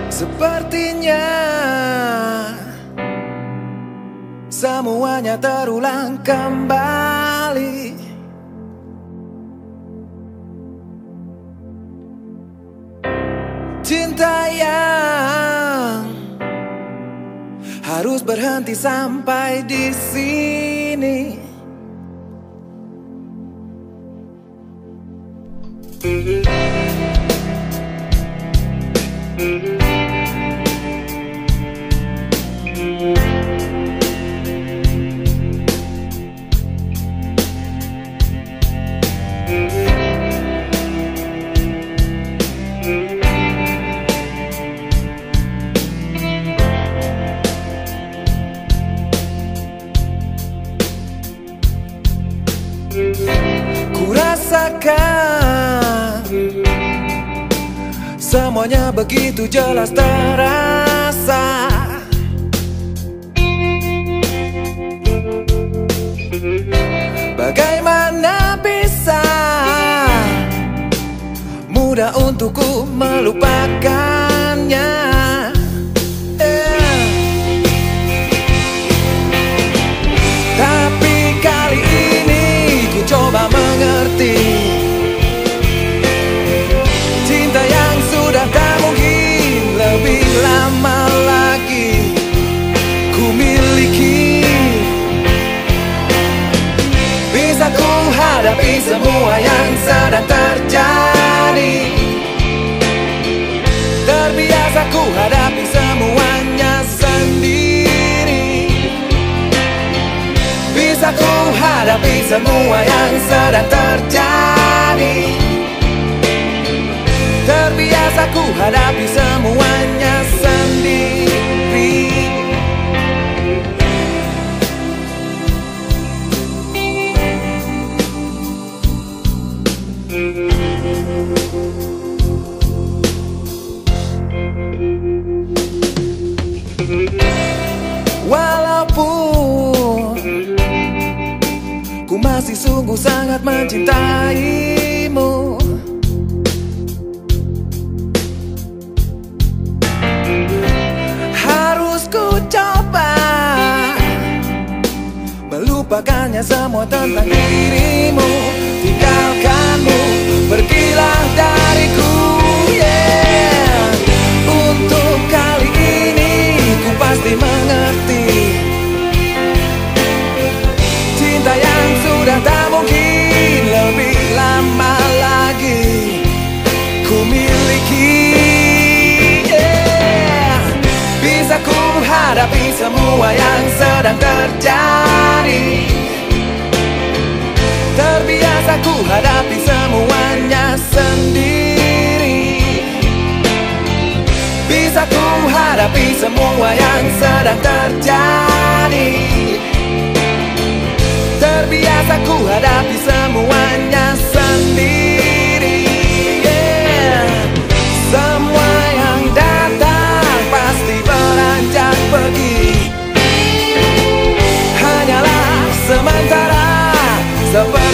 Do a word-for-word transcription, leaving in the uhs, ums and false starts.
Sepertinya semuanya terulang kembali. Cinta yang harus berhenti sampai di sini. Kurasakan semuanya begitu jelas terasa. Bagaimana bisa mudah untukku melupakannya. Coba mengerti cinta yang sudah tak mungkin lebih lama lagi ku miliki. Bisa ku hadapi semua yang sedang terjadi. Terbiasa ku hadapi semuanya sendiri. Bisa ku hadapi semua yang sedang terjadi. Terbiasa ku hadapi semuanya sendiri. Walaupun ku masih sungguh sangat mencintaimu, harus ku coba melupakannya semua tentang dirimu. Tinggalkanmu, pergilah dariku, yeah. Untuk kali ini ku pasti mengerti. Cinta yang sudah tak mungkin lebih lama lagi ku miliki, yeah. Bisa ku hadapi semua yang sedang terjadi. Terbiasa ku hadapi semuanya sendiri. Bisa ku hadapi semua yang sedang terjadi. Terbiasa ku hadapi semuanya sendiri, yeah. Semua yang datang pasti beranjak pergi. Hanyalah sementara, seperti